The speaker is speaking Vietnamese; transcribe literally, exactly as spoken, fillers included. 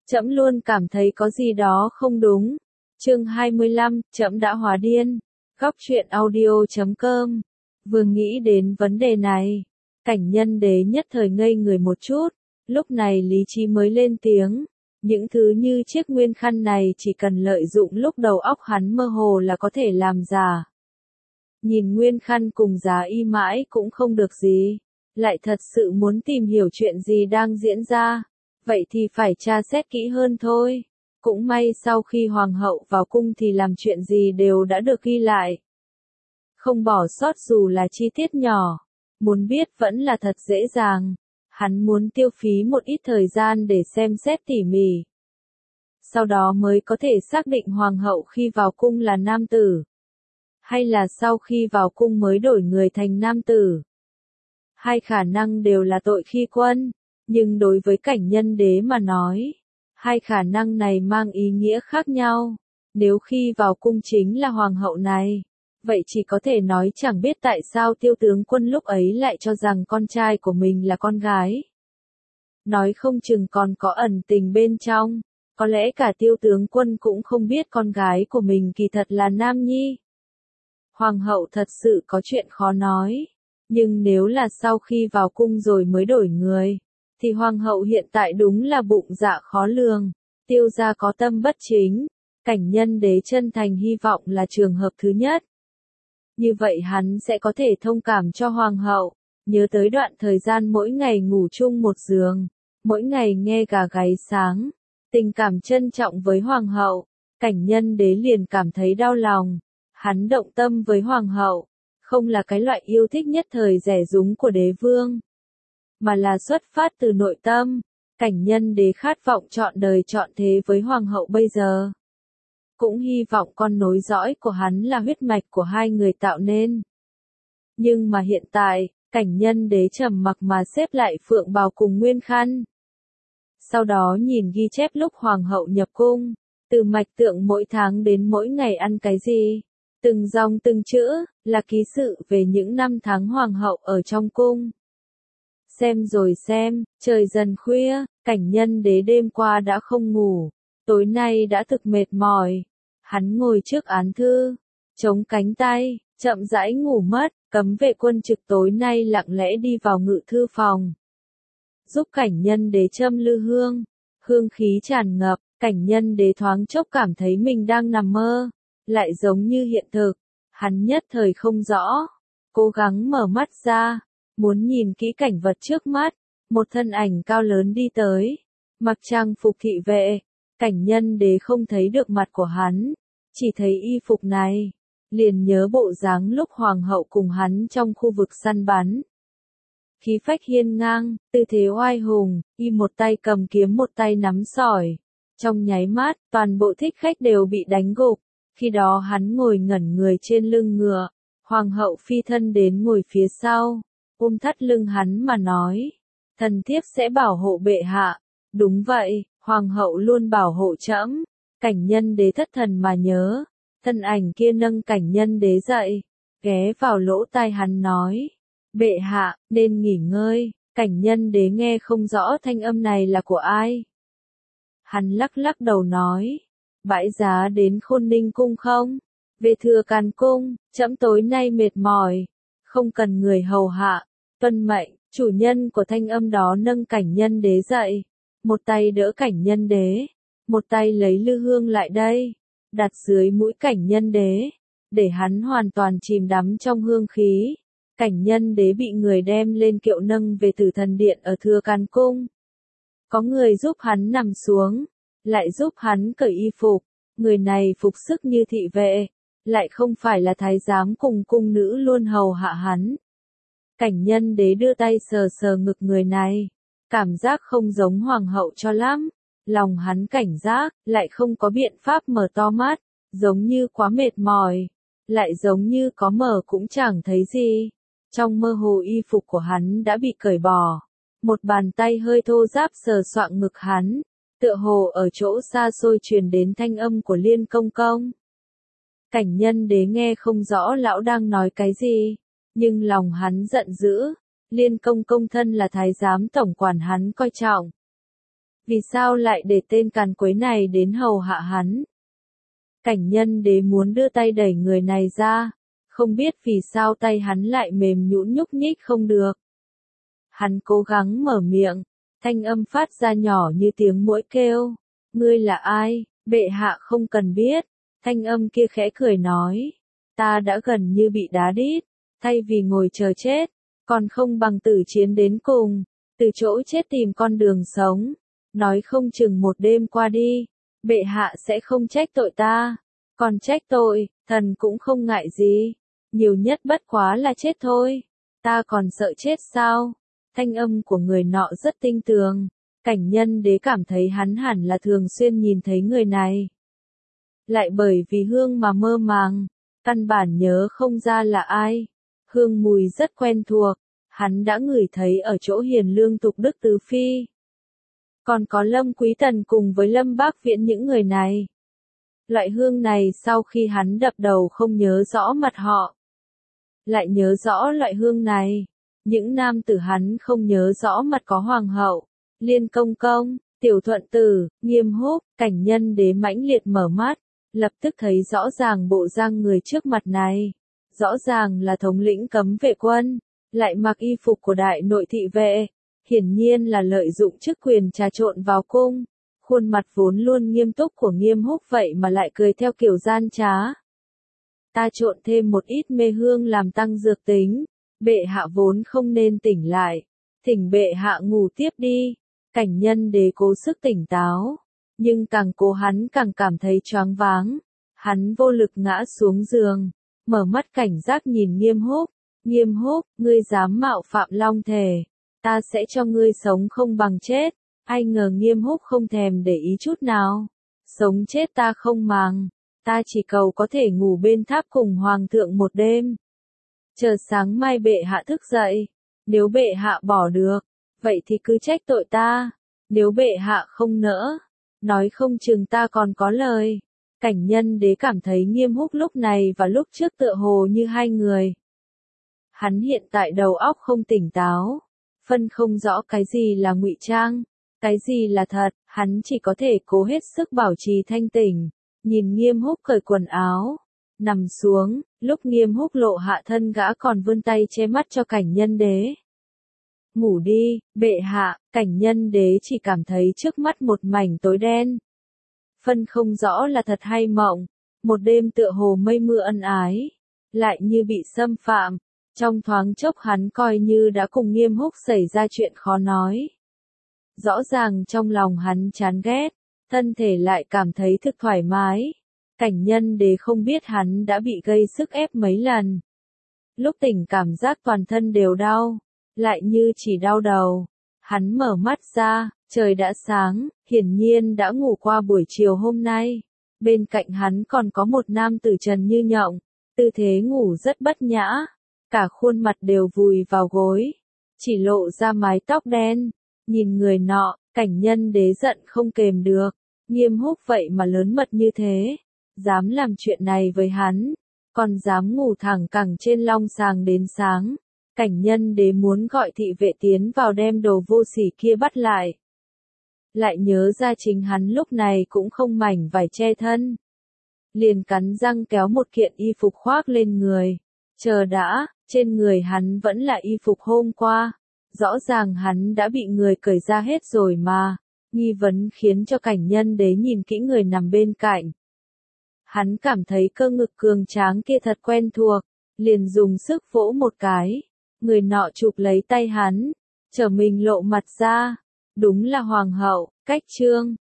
Trẫm luôn cảm thấy có gì đó không đúng. Chương hai mươi lăm, trẫm đã hóa điên. Góc truyện audio chấm com. Vừa nghĩ đến vấn đề này, Cảnh Nhân Đế nhất thời ngây người một chút, lúc này lý trí mới lên tiếng. Những thứ như chiếc nguyên khăn này chỉ cần lợi dụng lúc đầu óc hắn mơ hồ là có thể làm giả. Nhìn nguyên khăn cùng giá y mãi cũng không được gì, lại thật sự muốn tìm hiểu chuyện gì đang diễn ra, vậy thì phải tra xét kỹ hơn thôi. Cũng may sau khi hoàng hậu vào cung thì làm chuyện gì đều đã được ghi lại. Không bỏ sót dù là chi tiết nhỏ, muốn biết vẫn là thật dễ dàng. Hắn muốn tiêu phí một ít thời gian để xem xét tỉ mỉ. Sau đó mới có thể xác định hoàng hậu khi vào cung là nam tử. Hay là sau khi vào cung mới đổi người thành nam tử. Hai khả năng đều là tội khi quân, nhưng đối với Cảnh Nhân Đế mà nói, hai khả năng này mang ý nghĩa khác nhau. Nếu khi vào cung chính là hoàng hậu này, vậy chỉ có thể nói chẳng biết tại sao Tiêu tướng quân lúc ấy lại cho rằng con trai của mình là con gái. Nói không chừng còn có ẩn tình bên trong, có lẽ cả Tiêu tướng quân cũng không biết con gái của mình kỳ thật là nam nhi. Hoàng hậu thật sự có chuyện khó nói, nhưng nếu là sau khi vào cung rồi mới đổi người, thì hoàng hậu hiện tại đúng là bụng dạ khó lường. Tiêu gia có tâm bất chính, Cảnh Nhân Đế chân thành hy vọng là trường hợp thứ nhất. Như vậy hắn sẽ có thể thông cảm cho hoàng hậu, nhớ tới đoạn thời gian mỗi ngày ngủ chung một giường, mỗi ngày nghe gà gáy sáng, tình cảm trân trọng với hoàng hậu. Cảnh Nhân Đế liền cảm thấy đau lòng. Hắn động tâm với hoàng hậu, không là cái loại yêu thích nhất thời rẻ rúng của đế vương, mà là xuất phát từ nội tâm. Cảnh Nhân Đế khát vọng trọn đời trọn thế với hoàng hậu bây giờ. Cũng hy vọng con nối dõi của hắn là huyết mạch của hai người tạo nên. Nhưng mà hiện tại, Cảnh Nhân Đế trầm mặc mà xếp lại phượng bào cùng nguyên khăn. Sau đó nhìn ghi chép lúc hoàng hậu nhập cung, từ mạch tượng mỗi tháng đến mỗi ngày ăn cái gì. Từng dòng từng chữ, là ký sự về những năm tháng hoàng hậu ở trong cung. Xem rồi xem, trời dần khuya, Cảnh Nhân Đế đêm qua đã không ngủ, tối nay đã thực mệt mỏi. Hắn ngồi trước án thư, chống cánh tay, chậm rãi ngủ mất. Cấm vệ quân trực tối nay lặng lẽ đi vào ngự thư phòng, giúp Cảnh Nhân Đế châm lư hương, hương khí tràn ngập. Cảnh Nhân Đế thoáng chốc cảm thấy mình đang nằm mơ, lại giống như hiện thực. Hắn nhất thời không rõ, cố gắng mở mắt ra, muốn nhìn kỹ cảnh vật trước mắt. Một thân ảnh cao lớn đi tới, mặc trang phục thị vệ. Cảnh Nhân Đế không thấy được mặt của hắn, chỉ thấy y phục này, liền nhớ bộ dáng lúc hoàng hậu cùng hắn trong khu vực săn bắn. Khí phách hiên ngang, tư thế oai hùng, y một tay cầm kiếm một tay nắm sỏi. Trong nháy mắt, toàn bộ thích khách đều bị đánh gục. Khi đó hắn ngồi ngẩn người trên lưng ngựa, hoàng hậu phi thân đến ngồi phía sau, ôm thắt lưng hắn mà nói, thần thiếp sẽ bảo hộ bệ hạ. Đúng vậy, hoàng hậu luôn bảo hộ trẫm. Cảnh Nhân Đế thất thần mà nhớ, thân ảnh kia nâng Cảnh Nhân Đế dậy, ghé vào lỗ tai hắn nói, bệ hạ, nên nghỉ ngơi. Cảnh Nhân Đế nghe không rõ thanh âm này là của ai. Hắn lắc lắc đầu nói, bãi giá đến Khôn Ninh cung không? Về Thừa Càn cung, trẫm tối nay mệt mỏi, không cần người hầu hạ. Tuân mệnh. Chủ nhân của thanh âm đó nâng Cảnh Nhân Đế dậy, một tay đỡ Cảnh Nhân Đế, một tay lấy lư hương lại đây, đặt dưới mũi Cảnh Nhân Đế, để hắn hoàn toàn chìm đắm trong hương khí. Cảnh Nhân Đế bị người đem lên kiệu nâng về Tử Thần Điện ở Thừa Càn cung. Có người giúp hắn nằm xuống, lại giúp hắn cởi y phục. Người này phục sức như thị vệ, lại không phải là thái giám cùng cung nữ luôn hầu hạ hắn. Cảnh Nhân Đế đưa tay sờ sờ ngực người này, cảm giác không giống hoàng hậu cho lắm. Lòng hắn cảnh giác, lại không có biện pháp mở to mắt, giống như quá mệt mỏi, lại giống như có mở cũng chẳng thấy gì. Trong mơ hồ y phục của hắn đã bị cởi bỏ, một bàn tay hơi thô ráp sờ soạng ngực hắn, tựa hồ ở chỗ xa xôi truyền đến thanh âm của Liên Công Công. Cảnh Nhân Đế nghe không rõ lão đang nói cái gì, nhưng lòng hắn giận dữ. Liên Công Công thân là thái giám tổng quản hắn coi trọng, Vì sao lại để tên càn quấy này đến hầu hạ hắn? Cảnh nhân đế muốn đưa tay đẩy người này ra, không biết vì sao tay hắn lại mềm nhũn nhúc nhích không được. Hắn cố gắng mở miệng, thanh âm phát ra nhỏ như tiếng muỗi kêu. Ngươi là ai? Bệ hạ không cần biết. Thanh âm kia khẽ cười nói. Ta đã gần như bị đá đít, thay vì ngồi chờ chết, còn không bằng tử chiến đến cùng, từ chỗ chết tìm con đường sống. Nói không chừng một đêm qua đi, bệ hạ sẽ không trách tội ta, còn trách tội, thần cũng không ngại gì, nhiều nhất bất quá là chết thôi, ta còn sợ chết sao? Thanh âm của người nọ rất tinh tường, cảnh nhân đế cảm thấy hắn hẳn là thường xuyên nhìn thấy người này. Lại bởi vì hương mà mơ màng, căn bản nhớ không ra là ai, hương mùi rất quen thuộc, hắn đã ngửi thấy ở chỗ Hiền Lương Tục Đức Tứ Phi. Còn có Lâm Quý Tần cùng với Lâm Bác Viễn những người này. Loại hương này sau khi hắn đập đầu không nhớ rõ mặt họ, lại nhớ rõ loại hương này. Những nam tử hắn không nhớ rõ mặt có Hoàng hậu, Liên Công Công, Tiểu Thuận Tử, Nghiêm Húc, cảnh nhân đế mãnh liệt mở mắt, lập tức thấy rõ ràng bộ dạng người trước mặt này. Rõ ràng là thống lĩnh cấm vệ quân, lại mặc y phục của đại nội thị vệ. Hiển nhiên là lợi dụng chức quyền trà trộn vào cung, khuôn mặt vốn luôn nghiêm túc của Nghiêm Húc vậy mà lại cười theo kiểu gian trá. Ta trộn thêm một ít mê hương làm tăng dược tính, bệ hạ vốn không nên tỉnh lại, thỉnh bệ hạ ngủ tiếp đi. Cảnh nhân đế cố sức tỉnh táo, nhưng càng cố hắn càng cảm thấy choáng váng, hắn vô lực ngã xuống giường, mở mắt cảnh giác nhìn Nghiêm Húc. Nghiêm Húc, ngươi dám mạo phạm Long Thể, ta sẽ cho ngươi sống không bằng chết. Ai ngờ Nghiêm Húc không thèm để ý chút nào. Sống chết ta không màng, ta chỉ cầu có thể ngủ bên tháp cùng hoàng thượng một đêm. Chờ sáng mai bệ hạ thức dậy, nếu bệ hạ bỏ được, vậy thì cứ trách tội ta, nếu bệ hạ không nỡ, nói không chừng ta còn có lời. Cảnh nhân đế cảm thấy Nghiêm Húc lúc này và lúc trước tựa hồ như hai người. Hắn hiện tại đầu óc không tỉnh táo, phân không rõ cái gì là ngụy trang, cái gì là thật, hắn chỉ có thể cố hết sức bảo trì thanh tỉnh, nhìn Nghiêm Húc cởi quần áo, nằm xuống, lúc Nghiêm Húc lộ hạ thân gã còn vươn tay che mắt cho cảnh nhân đế. Ngủ đi, bệ hạ, cảnh nhân đế chỉ cảm thấy trước mắt một mảnh tối đen. Phân không rõ là thật hay mộng, một đêm tựa hồ mây mưa ân ái, lại như bị xâm phạm. Trong thoáng chốc hắn coi như đã cùng Nghiêm Húc xảy ra chuyện khó nói. Rõ ràng trong lòng hắn chán ghét, thân thể lại cảm thấy thực thoải mái. Cảnh nhân đế không biết hắn đã bị gây sức ép mấy lần. Lúc tỉnh cảm giác toàn thân đều đau, lại như chỉ đau đầu. Hắn mở mắt ra, trời đã sáng, hiển nhiên đã ngủ qua buổi chiều hôm nay. Bên cạnh hắn còn có một nam tử trần như nhộng, tư thế ngủ rất bất nhã. Cả khuôn mặt đều vùi vào gối, chỉ lộ ra mái tóc đen. Nhìn người nọ, cảnh nhân đế giận không kềm được. Nghiêm Húc vậy mà lớn mật như thế, dám làm chuyện này với hắn, còn dám ngủ thẳng cẳng trên long sàng đến sáng. Cảnh nhân đế muốn gọi thị vệ tiến vào đem đồ vô sỉ kia bắt lại. Lại nhớ ra chính hắn lúc này cũng không mảnh vải che thân, liền cắn răng kéo một kiện y phục khoác lên người. Chờ đã, trên người hắn vẫn là y phục hôm qua. Rõ ràng hắn đã bị người cởi ra hết rồi mà. Nghi vấn khiến cho cảnh nhân đế nhìn kỹ người nằm bên cạnh. Hắn cảm thấy cơ ngực cường tráng kia thật quen thuộc, liền dùng sức vỗ một cái. Người nọ chụp lấy tay hắn, trở mình lộ mặt ra. Đúng là hoàng hậu, Cách Trương.